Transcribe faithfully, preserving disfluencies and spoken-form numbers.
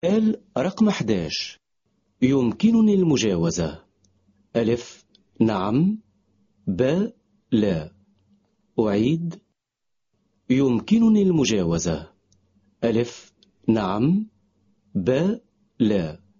سؤال رقم أحد عشر. يمكنني المجاوزة. ألف نعم، ب لا. أعيد. يمكنني المجاوزة. ألف نعم، ب لا.